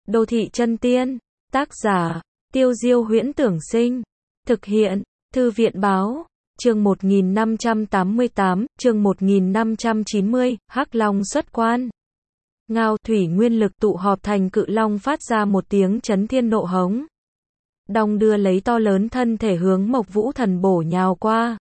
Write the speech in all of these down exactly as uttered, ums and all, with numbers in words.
Đô thị chân tiên, tác giả, Tiêu Diêu Huyễn Tưởng Sinh, thực hiện, Thư viện Báo, chương một nghìn năm trăm tám mươi tám, chương một nghìn năm trăm chín mươi, Hắc Long xuất quan. Ngao, thủy nguyên lực tụ họp thành cự long phát ra một tiếng chấn thiên nộ hống. Đong đưa lấy to lớn thân thể hướng Mộc Vũ Thần bổ nhào qua.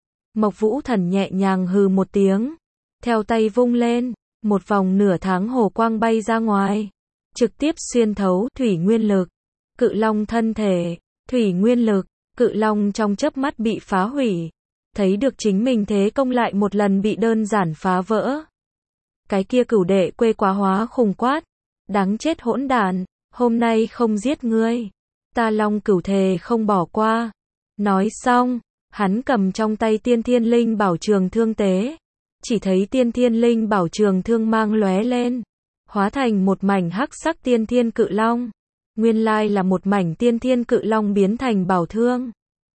Mộc Vũ Thần nhẹ nhàng hừ một tiếng, theo tay vung lên, một vòng nửa tháng hồ quang bay ra ngoài, trực tiếp xuyên thấu thủy nguyên lực. Cự long thân thể, thủy nguyên lực, cự long trong chớp mắt bị phá hủy, thấy được chính mình thế công lại một lần bị đơn giản phá vỡ. Cái kia cửu đệ quê quá hóa khủng quát, đáng chết hỗn đản, hôm nay không giết ngươi, ta long cửu thề không bỏ qua. Nói xong, hắn cầm trong tay tiên thiên linh bảo trường thương tế, chỉ thấy tiên thiên linh bảo trường thương mang lóe lên, hóa thành một mảnh hắc sắc tiên thiên cự long. Nguyên lai là một mảnh tiên thiên cự long biến thành bảo thương.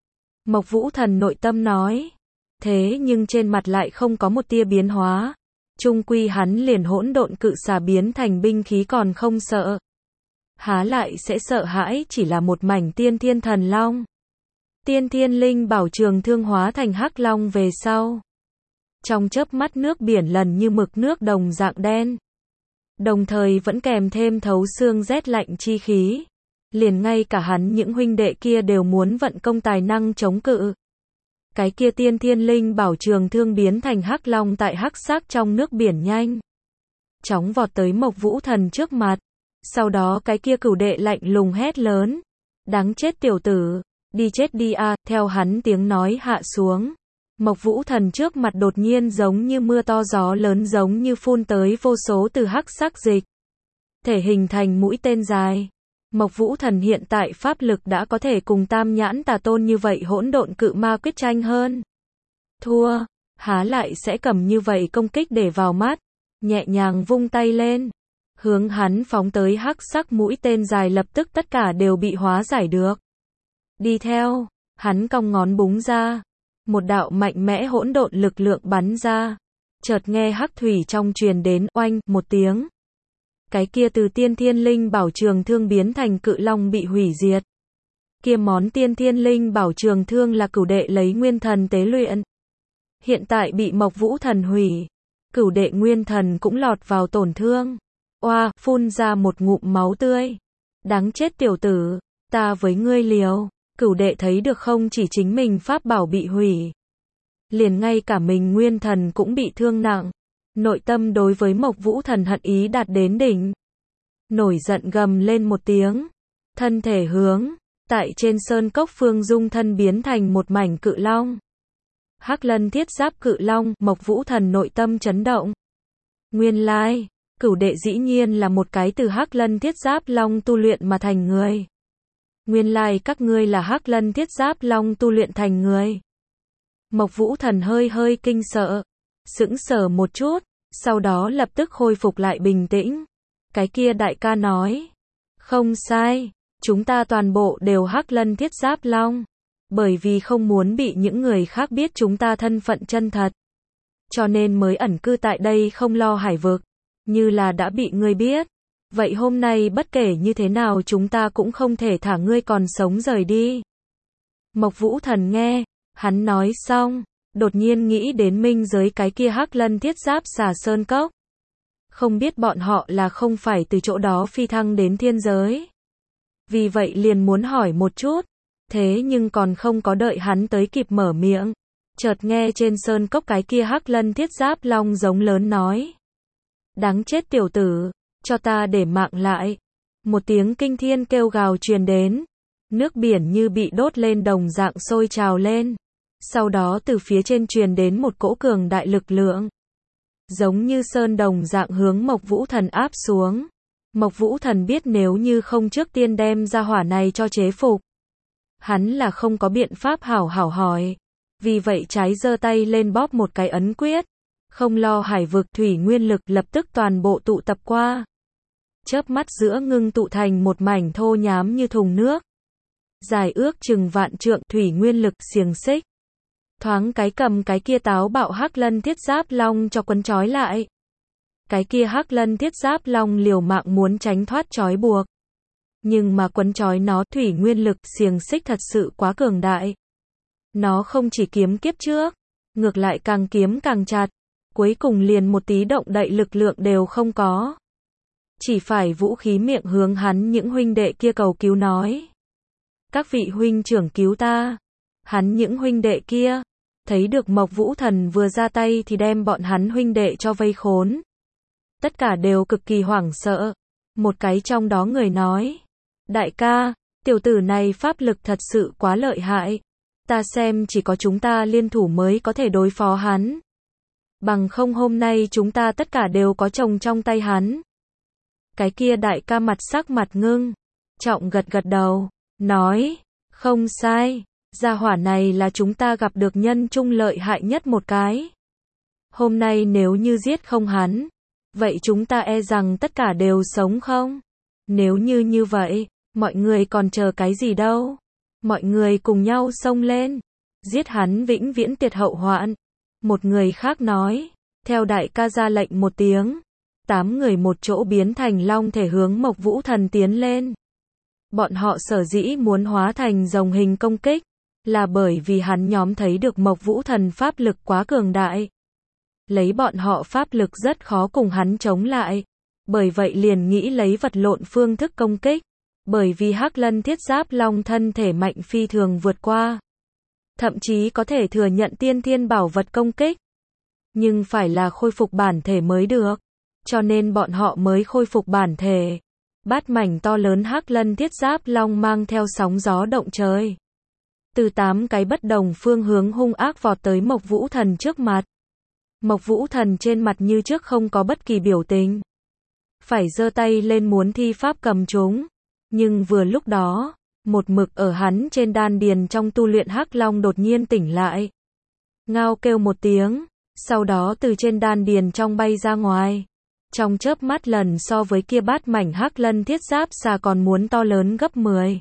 Mộc Vũ Thần nội tâm nói, thế nhưng trên mặt lại không có một tia biến hóa. Chung quy hắn liền hỗn độn cự xà biến thành binh khí còn không sợ, há lại sẽ sợ hãi chỉ là một mảnh tiên thiên thần long. Tiên thiên linh bảo trường thương hóa thành hắc long về sau, trong chớp mắt nước biển lần như mực nước đồng dạng đen, đồng thời vẫn kèm thêm thấu xương rét lạnh chi khí. Liền ngay cả hắn những huynh đệ kia đều muốn vận công tài năng chống cự. Cái kia tiên thiên linh bảo trường thương biến thành hắc long tại hắc sắc trong nước biển nhanh chóng vọt tới Mộc Vũ Thần trước mặt. Sau đó cái kia cửu đệ lạnh lùng hét lớn, đáng chết tiểu tử, đi chết đi a. Theo hắn tiếng nói hạ xuống, Mộc Vũ Thần trước mặt đột nhiên giống như mưa to gió lớn, giống như phun tới vô số từ hắc sắc dịch thể hình thành mũi tên dài. Mộc Vũ Thần hiện tại pháp lực đã có thể cùng Tam Nhãn Tà Tôn như vậy hỗn độn cự ma quyết tranh hơn. Thua, há lại sẽ cầm như vậy công kích để vào mắt, nhẹ nhàng vung tay lên, hướng hắn phóng tới hắc sắc mũi tên dài lập tức tất cả đều bị hóa giải được. Đi theo, hắn cong ngón búng ra, một đạo mạnh mẽ hỗn độn lực lượng bắn ra, chợt nghe hắc thủy trong truyền đến oanh một tiếng. Cái kia từ tiên thiên linh bảo trường thương biến thành cự long bị hủy diệt. Kia món tiên thiên linh bảo trường thương là cửu đệ lấy nguyên thần tế luyện, hiện tại bị Mộc Vũ Thần hủy, cửu đệ nguyên thần cũng lọt vào tổn thương. Oa, phun ra một ngụm máu tươi. Đáng chết tiểu tử, ta với ngươi liều. Cửu đệ thấy được không chỉ chính mình pháp bảo bị hủy, liền ngay cả mình nguyên thần cũng bị thương nặng. Nội tâm đối với Mộc Vũ Thần hận ý đạt đến đỉnh. Nổi giận gầm lên một tiếng, thân thể hướng tại trên sơn cốc phương dung thân biến thành một mảnh cự long. Hắc Lân thiết giáp cự long, Mộc Vũ Thần nội tâm chấn động. Nguyên lai, cửu đệ dĩ nhiên là một cái từ Hắc Lân thiết giáp long tu luyện mà thành người. Nguyên lai các ngươi là Hắc Lân thiết giáp long tu luyện thành người. Mộc Vũ Thần hơi hơi kinh sợ, sững sờ một chút, sau đó lập tức khôi phục lại bình tĩnh. Cái kia đại ca nói, không sai, chúng ta toàn bộ đều Hắc Lân thiết giáp long, bởi vì không muốn bị những người khác biết chúng ta thân phận chân thật, cho nên mới ẩn cư tại đây không lo hải vực. Như là đã bị ngươi biết, vậy hôm nay bất kể như thế nào chúng ta cũng không thể thả ngươi còn sống rời đi. Mộc Vũ Thần nghe, hắn nói xong, đột nhiên nghĩ đến minh giới cái kia Hắc Lân thiết giáp xà sơn cốc. Không biết bọn họ là không phải từ chỗ đó phi thăng đến thiên giới. Vì vậy liền muốn hỏi một chút, thế nhưng còn không có đợi hắn tới kịp mở miệng, chợt nghe trên sơn cốc cái kia Hắc Lân thiết giáp long giống lớn nói, đáng chết tiểu tử, cho ta để mạng lại. Một tiếng kinh thiên kêu gào truyền đến, nước biển như bị đốt lên đồng dạng sôi trào lên. Sau đó từ phía trên truyền đến một cỗ cường đại lực lượng, giống như sơn đồng dạng hướng Mộc Vũ Thần áp xuống. Mộc Vũ Thần biết nếu như không trước tiên đem ra hỏa này cho chế phục, hắn là không có biện pháp hảo hảo hỏi. Vì vậy trái giơ tay lên bóp một cái ấn quyết, không lo hải vực thủy nguyên lực lập tức toàn bộ tụ tập qua. Chớp mắt giữa ngưng tụ thành một mảnh thô nhám như thùng nước, dài ước chừng vạn trượng thủy nguyên lực xiềng xích. Thoáng cái cầm cái kia táo bạo Hắc Lân thiết giáp long cho quấn trói lại. Cái kia Hắc Lân thiết giáp long liều mạng muốn tránh thoát trói buộc, Nhưng mà quấn trói nó, thủy nguyên lực, xiềng xích thật sự quá cường đại. Nó không chỉ kiếm kiếp trước, ngược lại càng kiếm càng chặt, cuối cùng liền một tí động đậy lực lượng đều không có. Chỉ phải vũ khí miệng hướng hắn những huynh đệ kia cầu cứu nói. Các vị huynh trưởng cứu ta. Hắn những huynh đệ kia, thấy được Mộc Vũ Thần vừa ra tay thì đem bọn hắn huynh đệ cho vây khốn. Tất cả đều cực kỳ hoảng sợ. Một cái trong đó người nói. Đại ca, tiểu tử này pháp lực thật sự quá lợi hại. Ta xem chỉ có chúng ta liên thủ mới có thể đối phó hắn. Bằng không hôm nay chúng ta tất cả đều có chồng trong tay hắn. Cái kia đại ca mặt sắc mặt ngưng, trọng gật gật đầu, nói, không sai, gia hỏa này là chúng ta gặp được nhân trung lợi hại nhất một cái. Hôm nay nếu như giết không hắn, vậy chúng ta e rằng tất cả đều sống không? Nếu như như vậy, mọi người còn chờ cái gì đâu? Mọi người cùng nhau xông lên, giết hắn vĩnh viễn tiệt hậu hoạn. Một người khác nói, theo đại ca ra lệnh một tiếng, tám người một chỗ biến thành long thể hướng Mộc Vũ Thần tiến lên. Bọn họ sở dĩ muốn hóa thành rồng hình công kích, là bởi vì hắn nhóm thấy được Mộc Vũ Thần pháp lực quá cường đại. Lấy bọn họ pháp lực rất khó cùng hắn chống lại, bởi vậy liền nghĩ lấy vật lộn phương thức công kích, bởi vì Hắc Lân Thiết Giáp Long thân thể mạnh phi thường vượt qua. Thậm chí có thể thừa nhận tiên thiên bảo vật công kích. Nhưng phải là khôi phục bản thể mới được. Cho nên bọn họ mới khôi phục bản thể. Bát mảnh to lớn Hắc Lân Thiết Giáp Long mang theo sóng gió động trời. Từ tám cái bất đồng phương hướng hung ác vọt tới Mộc Vũ Thần trước mặt. Mộc Vũ Thần trên mặt như trước không có bất kỳ biểu tình. Phải giơ tay lên muốn thi pháp cầm chúng. Nhưng vừa lúc đó, một mực ở hắn trên đan điền trong tu luyện Hắc Long đột nhiên tỉnh lại. Ngao kêu một tiếng, sau đó từ trên đan điền trong bay ra ngoài. Trong chớp mắt lần so với kia bát mảnh Hắc Lân Thiết Giáp xà còn muốn to lớn gấp mười.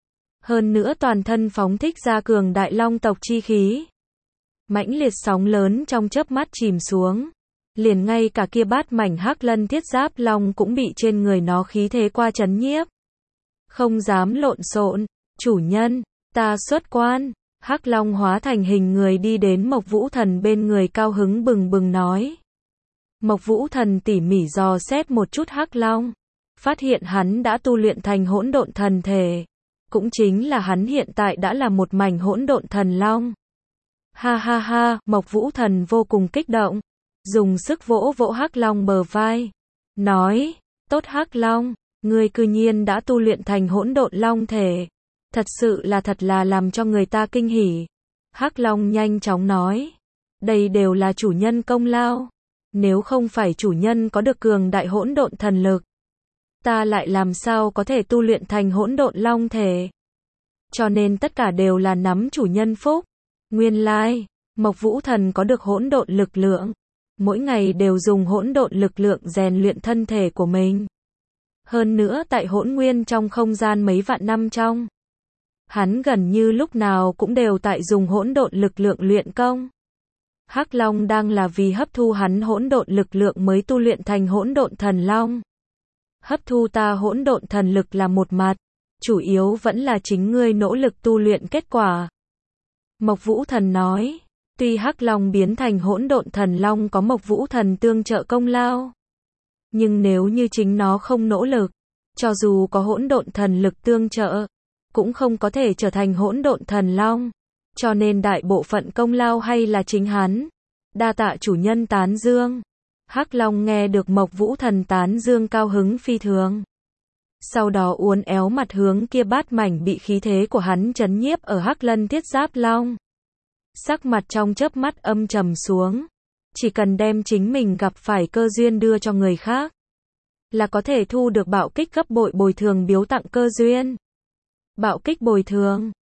Hơn nữa toàn thân phóng thích ra cường đại long tộc chi khí. Mãnh liệt sóng lớn trong chớp mắt chìm xuống. Liền ngay cả kia bát mảnh Hắc Lân Thiết Giáp Long cũng bị trên người nó khí thế qua chấn nhiếp. Không dám lộn xộn, chủ nhân, ta xuất quan. Hắc Long hóa thành hình người đi đến Mộc Vũ Thần bên người cao hứng bừng bừng nói. Mộc Vũ Thần tỉ mỉ dò xét một chút Hắc Long, phát hiện hắn đã tu luyện thành hỗn độn thần thể, cũng chính là hắn hiện tại đã là một mảnh hỗn độn thần long. Ha ha ha, Mộc Vũ Thần vô cùng kích động, dùng sức vỗ vỗ Hắc Long bờ vai, nói, tốt Hắc Long, ngươi cư nhiên đã tu luyện thành hỗn độn long thể, thật sự là thật là làm cho người ta kinh hỉ. Hắc Long nhanh chóng nói, đây đều là chủ nhân công lao. Nếu không phải chủ nhân có được cường đại hỗn độn thần lực, ta lại làm sao có thể tu luyện thành hỗn độn long thể. Cho nên tất cả đều là nắm chủ nhân phúc. Nguyên lai, Mộc Vũ Thần có được hỗn độn lực lượng, mỗi ngày đều dùng hỗn độn lực lượng rèn luyện thân thể của mình. Hơn nữa tại hỗn nguyên trong không gian mấy vạn năm trong, hắn gần như lúc nào cũng đều tại dùng hỗn độn lực lượng luyện công. Hắc Long đang là vì hấp thu hắn hỗn độn lực lượng mới tu luyện thành hỗn độn thần long. Hấp thu ta hỗn độn thần lực là một mặt, chủ yếu vẫn là chính ngươi nỗ lực tu luyện kết quả. Mộc Vũ Thần nói, tuy Hắc Long biến thành hỗn độn thần long có Mộc Vũ Thần tương trợ công lao, nhưng nếu như chính nó không nỗ lực, cho dù có hỗn độn thần lực tương trợ, cũng không có thể trở thành hỗn độn thần long. Cho nên đại bộ phận công lao hay là chính hắn. Đa tạ chủ nhân tán dương. Hắc Long nghe được Mộc Vũ Thần tán dương cao hứng phi thường. Sau đó uốn éo mặt hướng kia bát mảnh bị khí thế của hắn chấn nhiếp ở Hắc Lân Thiết Giáp Long. Sắc mặt trong chớp mắt âm trầm xuống. Chỉ cần đem chính mình gặp phải cơ duyên đưa cho người khác, là có thể thu được bạo kích gấp bội bồi thường biếu tặng cơ duyên. Bạo kích bồi thường.